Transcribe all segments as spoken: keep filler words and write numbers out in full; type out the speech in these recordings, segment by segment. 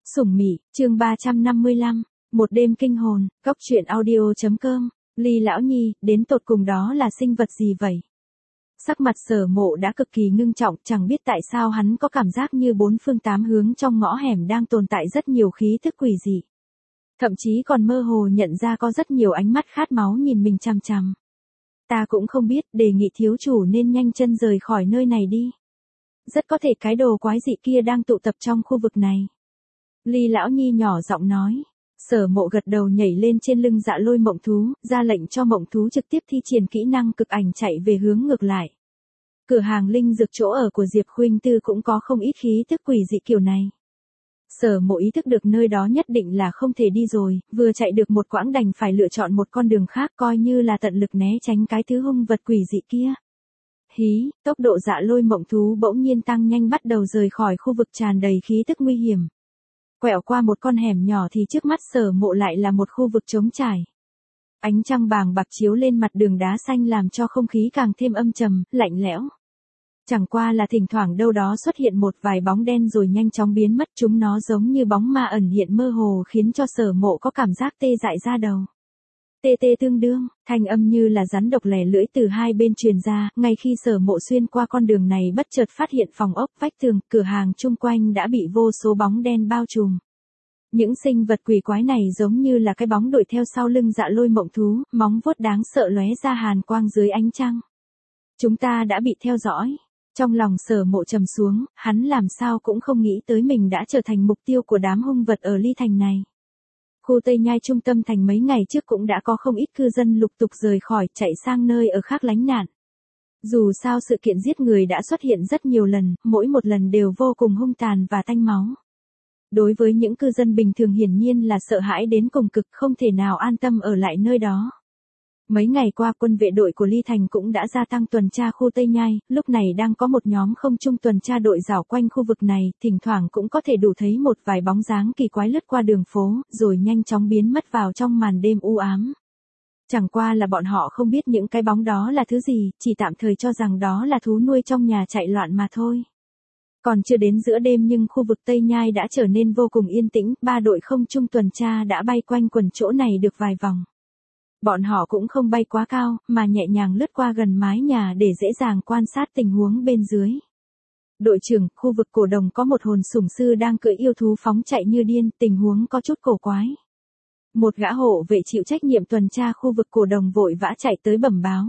Sủng Mị, chương ba trăm năm mươi lăm, một đêm kinh hồn, Cóc truyện audio chấm com, Ly lão nhi, đến tột cùng đó là sinh vật gì vậy? Sắc mặt Sở Mộ đã cực kỳ ngưng trọng, chẳng biết tại sao hắn có cảm giác như bốn phương tám hướng trong ngõ hẻm đang tồn tại rất nhiều khí thức quỷ dị. Thậm chí còn mơ hồ nhận ra có rất nhiều ánh mắt khát máu nhìn mình chằm chằm. Ta cũng không biết, đề nghị thiếu chủ nên nhanh chân rời khỏi nơi này đi. Rất có thể cái đồ quái dị kia đang tụ tập trong khu vực này. Ly lão nhi nhỏ giọng nói. Sở Mộ gật đầu nhảy lên trên lưng Dạ Lôi mộng thú, ra lệnh cho mộng thú trực tiếp thi triển kỹ năng cực ảnh chạy về hướng ngược lại. Cửa hàng linh dược chỗ ở của Diệp Khuynh Tư cũng có không ít khí tức quỷ dị kiểu này. Sở Mộ ý thức được nơi đó nhất định là không thể đi rồi, vừa chạy được một quãng đành phải lựa chọn một con đường khác coi như là tận lực né tránh cái thứ hung vật quỷ dị kia. Hí, tốc độ Dạ Lôi mộng thú bỗng nhiên tăng nhanh bắt đầu rời khỏi khu vực tràn đầy khí tức nguy hiểm. Quẹo qua một con hẻm nhỏ thì trước mắt Sở Mộ lại là một khu vực trống trải. Ánh trăng bàng bạc chiếu lên mặt đường đá xanh làm cho không khí càng thêm âm trầm, lạnh lẽo. Chẳng qua là thỉnh thoảng đâu đó xuất hiện một vài bóng đen rồi nhanh chóng biến mất, chúng nó giống như bóng ma ẩn hiện mơ hồ khiến cho Sở Mộ có cảm giác tê dại da đầu. Tê tê tương đương, thanh âm như là rắn độc lẻ lưỡi từ hai bên truyền ra, ngay khi Sở Mộ xuyên qua con đường này bất chợt phát hiện phòng ốc, vách tường, cửa hàng chung quanh đã bị vô số bóng đen bao trùm. Những sinh vật quỷ quái này giống như là cái bóng đuổi theo sau lưng Dạ Lôi mộng thú, móng vuốt đáng sợ lóe ra hàn quang dưới ánh trăng. Chúng ta đã bị theo dõi. Trong lòng Sở Mộ trầm xuống, hắn làm sao cũng không nghĩ tới mình đã trở thành mục tiêu của đám hung vật ở Ly Thành này. Khu Tây Nhai trung tâm thành mấy ngày trước cũng đã có không ít cư dân lục tục rời khỏi, chạy sang nơi ở khác lánh nạn. Dù sao sự kiện giết người đã xuất hiện rất nhiều lần, mỗi một lần đều vô cùng hung tàn và tanh máu. Đối với những cư dân bình thường hiển nhiên là sợ hãi đến cùng cực, không thể nào an tâm ở lại nơi đó. Mấy ngày qua quân vệ đội của Ly Thành cũng đã gia tăng tuần tra khu Tây Nhai, lúc này đang có một nhóm không trung tuần tra đội dạo quanh khu vực này, thỉnh thoảng cũng có thể đủ thấy một vài bóng dáng kỳ quái lướt qua đường phố, rồi nhanh chóng biến mất vào trong màn đêm u ám. Chẳng qua là bọn họ không biết những cái bóng đó là thứ gì, chỉ tạm thời cho rằng đó là thú nuôi trong nhà chạy loạn mà thôi. Còn chưa đến giữa đêm nhưng khu vực Tây Nhai đã trở nên vô cùng yên tĩnh, ba đội không trung tuần tra đã bay quanh quần chỗ này được vài vòng. Bọn họ cũng không bay quá cao, mà nhẹ nhàng lướt qua gần mái nhà để dễ dàng quan sát tình huống bên dưới. Đội trưởng, khu vực cổ đồng có một hồn sủng sư đang cưỡi yêu thú phóng chạy như điên, tình huống có chút cổ quái. Một gã hộ vệ chịu trách nhiệm tuần tra khu vực cổ đồng vội vã chạy tới bẩm báo.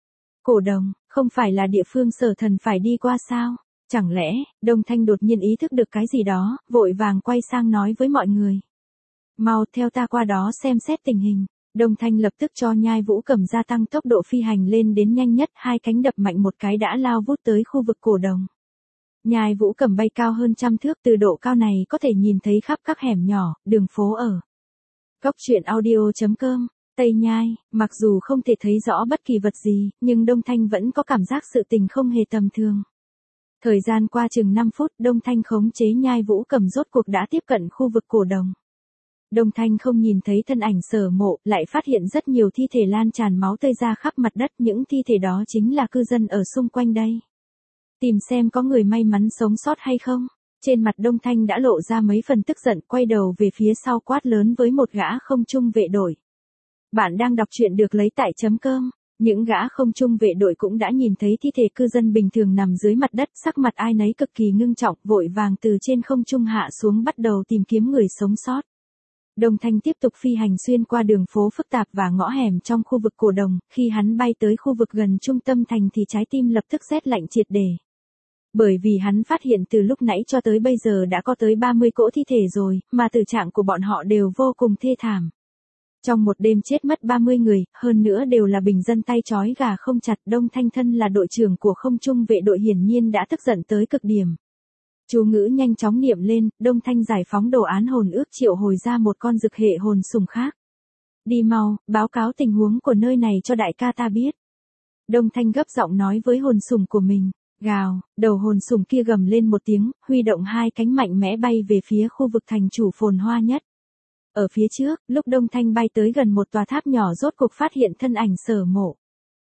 Cổ đồng, không phải là địa phương Sở Thần phải đi qua sao? Chẳng lẽ, Đông Thanh đột nhiên ý thức được cái gì đó, vội vàng quay sang nói với mọi người. Mau theo ta qua đó xem xét tình hình. Đông Thanh lập tức cho Nhai Vũ Cầm gia tăng tốc độ phi hành lên đến nhanh nhất, hai cánh đập mạnh một cái đã lao vút tới khu vực cổ đồng. Nhai Vũ Cầm bay cao hơn trăm thước, từ độ cao này có thể nhìn thấy khắp các hẻm nhỏ, đường phố ở. Cóc truyện audio chấm com, Tây Nhai, mặc dù không thể thấy rõ bất kỳ vật gì, nhưng Đông Thanh vẫn có cảm giác sự tình không hề tầm thường. Thời gian qua chừng năm phút, Đông Thanh khống chế Nhai Vũ Cầm rốt cuộc đã tiếp cận khu vực cổ đồng. Đông Thanh không nhìn thấy thân ảnh Sở Mộ, lại phát hiện rất nhiều thi thể lan tràn máu tươi ra khắp mặt đất, những thi thể đó chính là cư dân ở xung quanh đây. Tìm xem có người may mắn sống sót hay không. Trên mặt Đông Thanh đã lộ ra mấy phần tức giận, quay đầu về phía sau quát lớn với một gã không trung vệ đội. Bạn đang đọc truyện được lấy tại chấm com. Những gã không trung vệ đội cũng đã nhìn thấy thi thể cư dân bình thường nằm dưới mặt đất, sắc mặt ai nấy cực kỳ ngưng trọng, vội vàng từ trên không trung hạ xuống bắt đầu tìm kiếm người sống sót. Đông Thanh tiếp tục phi hành xuyên qua đường phố phức tạp và ngõ hẻm trong khu vực cổ đồng, khi hắn bay tới khu vực gần trung tâm thành thì trái tim lập tức rét lạnh triệt để. Bởi vì hắn phát hiện từ lúc nãy cho tới bây giờ đã có tới ba mươi cỗ thi thể rồi, mà tử trạng của bọn họ đều vô cùng thê thảm. Trong một đêm chết mất ba mươi người, hơn nữa đều là bình dân tay trói gà không chặt. Đông Thanh thân là đội trưởng của không trung vệ đội hiển nhiên đã tức giận tới cực điểm. Chú ngữ nhanh chóng niệm lên, Đông Thanh giải phóng đồ án hồn ước triệu hồi ra một con dực hệ hồn sủng khác. Đi mau, báo cáo tình huống của nơi này cho đại ca ta biết. Đông Thanh gấp giọng nói với hồn sủng của mình. Gào, đầu hồn sủng kia gầm lên một tiếng, huy động hai cánh mạnh mẽ bay về phía khu vực thành chủ phồn hoa nhất. Ở phía trước, lúc Đông Thanh bay tới gần một tòa tháp nhỏ rốt cuộc phát hiện thân ảnh Sở Mộ.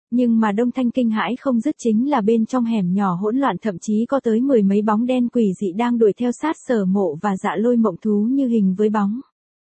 Nhưng mà Đông Thanh kinh hãi không dứt chính là bên trong hẻm nhỏ hỗn loạn thậm chí có tới mười mấy bóng đen quỷ dị đang đuổi theo sát Sở Mộ và Dạ Lôi Mộng Thú như hình với bóng.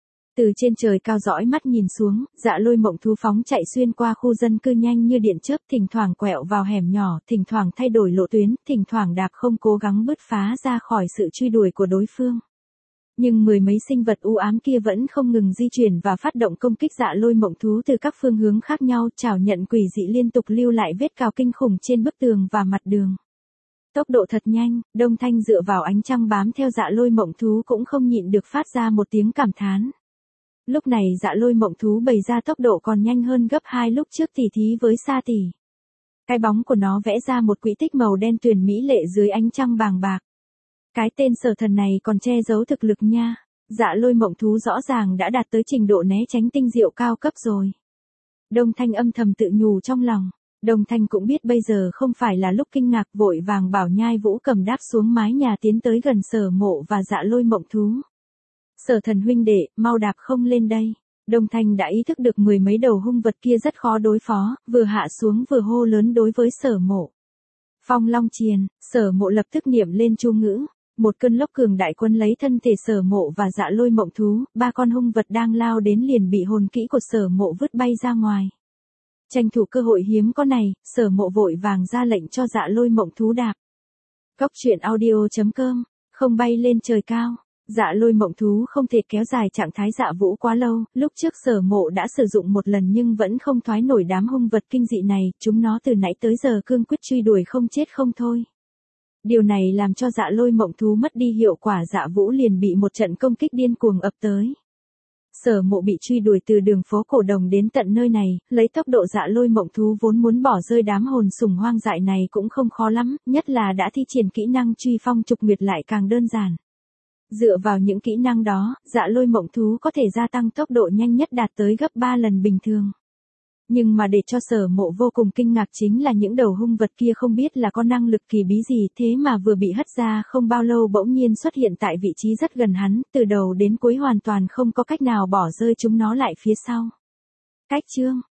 Từ trên trời cao dõi mắt nhìn xuống, Dạ Lôi Mộng Thú phóng chạy xuyên qua khu dân cư nhanh như điện chớp, thỉnh thoảng quẹo vào hẻm nhỏ, thỉnh thoảng thay đổi lộ tuyến, thỉnh thoảng đạp không cố gắng bứt phá ra khỏi sự truy đuổi của đối phương. Nhưng mười mấy sinh vật u ám kia vẫn không ngừng di chuyển và phát động công kích Dạ Lôi Mộng Thú từ các phương hướng khác nhau, trảo nhận quỷ dị liên tục lưu lại vết cào kinh khủng trên bức tường và mặt đường. Tốc độ thật nhanh, Đông Thanh dựa vào ánh trăng bám theo Dạ Lôi Mộng Thú cũng không nhịn được phát ra một tiếng cảm thán. Lúc này Dạ Lôi Mộng Thú bày ra tốc độ còn nhanh hơn gấp hai lúc trước tỉ thí với Sa Tỷ. Cái bóng của nó vẽ ra một quỹ tích màu đen tuyền mỹ lệ dưới ánh trăng bàng bạc. Cái tên Sở Thần này còn che giấu thực lực nha. Dạ Lôi Mộng Thú rõ ràng đã đạt tới trình độ né tránh tinh diệu cao cấp rồi. Đông Thanh âm thầm tự nhủ trong lòng. Đông Thanh cũng biết bây giờ không phải là lúc kinh ngạc, vội vàng bảo Nhai Vũ Cầm đáp xuống mái nhà tiến tới gần Sở Mộ và Dạ Lôi Mộng Thú. Sở Thần huynh đệ, mau đạp không lên đây. Đông Thanh đã ý thức được mười mấy đầu hung vật kia rất khó đối phó, vừa hạ xuống vừa hô lớn đối với Sở Mộ. Phong Long Triền, Sở Mộ lập tức niệm lên chú ngữ. Một cơn lốc cường đại quân lấy thân thể Sở Mộ và Dạ Lôi Mộng Thú, ba con hung vật đang lao đến liền bị hồn kỹ của Sở Mộ vứt bay ra ngoài. Tranh thủ cơ hội hiếm có này, Sở Mộ vội vàng ra lệnh cho Dạ Lôi Mộng Thú đạp. Cốc truyện audio chấm com, không bay lên trời cao. Dạ Lôi Mộng Thú không thể kéo dài trạng thái dạ vũ quá lâu, lúc trước Sở Mộ đã sử dụng một lần nhưng vẫn không thoái nổi đám hung vật kinh dị này, chúng nó từ nãy tới giờ cương quyết truy đuổi không chết không thôi. Điều này làm cho Dạ Lôi Mộng Thú mất đi hiệu quả, dạ vũ liền bị một trận công kích điên cuồng ập tới. Sở Mộ bị truy đuổi từ đường phố Cổ Đồng đến tận nơi này, lấy tốc độ Dạ Lôi Mộng Thú vốn muốn bỏ rơi đám hồn sủng hoang dại này cũng không khó lắm, nhất là đã thi triển kỹ năng truy phong trục nguyệt lại càng đơn giản. Dựa vào những kỹ năng đó, Dạ Lôi Mộng Thú có thể gia tăng tốc độ nhanh nhất đạt tới gấp ba lần bình thường. Nhưng mà để cho Sở Mộ vô cùng kinh ngạc chính là những đầu hung vật kia không biết là có năng lực kỳ bí gì, thế mà vừa bị hất ra không bao lâu bỗng nhiên xuất hiện tại vị trí rất gần hắn, từ đầu đến cuối hoàn toàn không có cách nào bỏ rơi chúng nó lại phía sau. Cách chương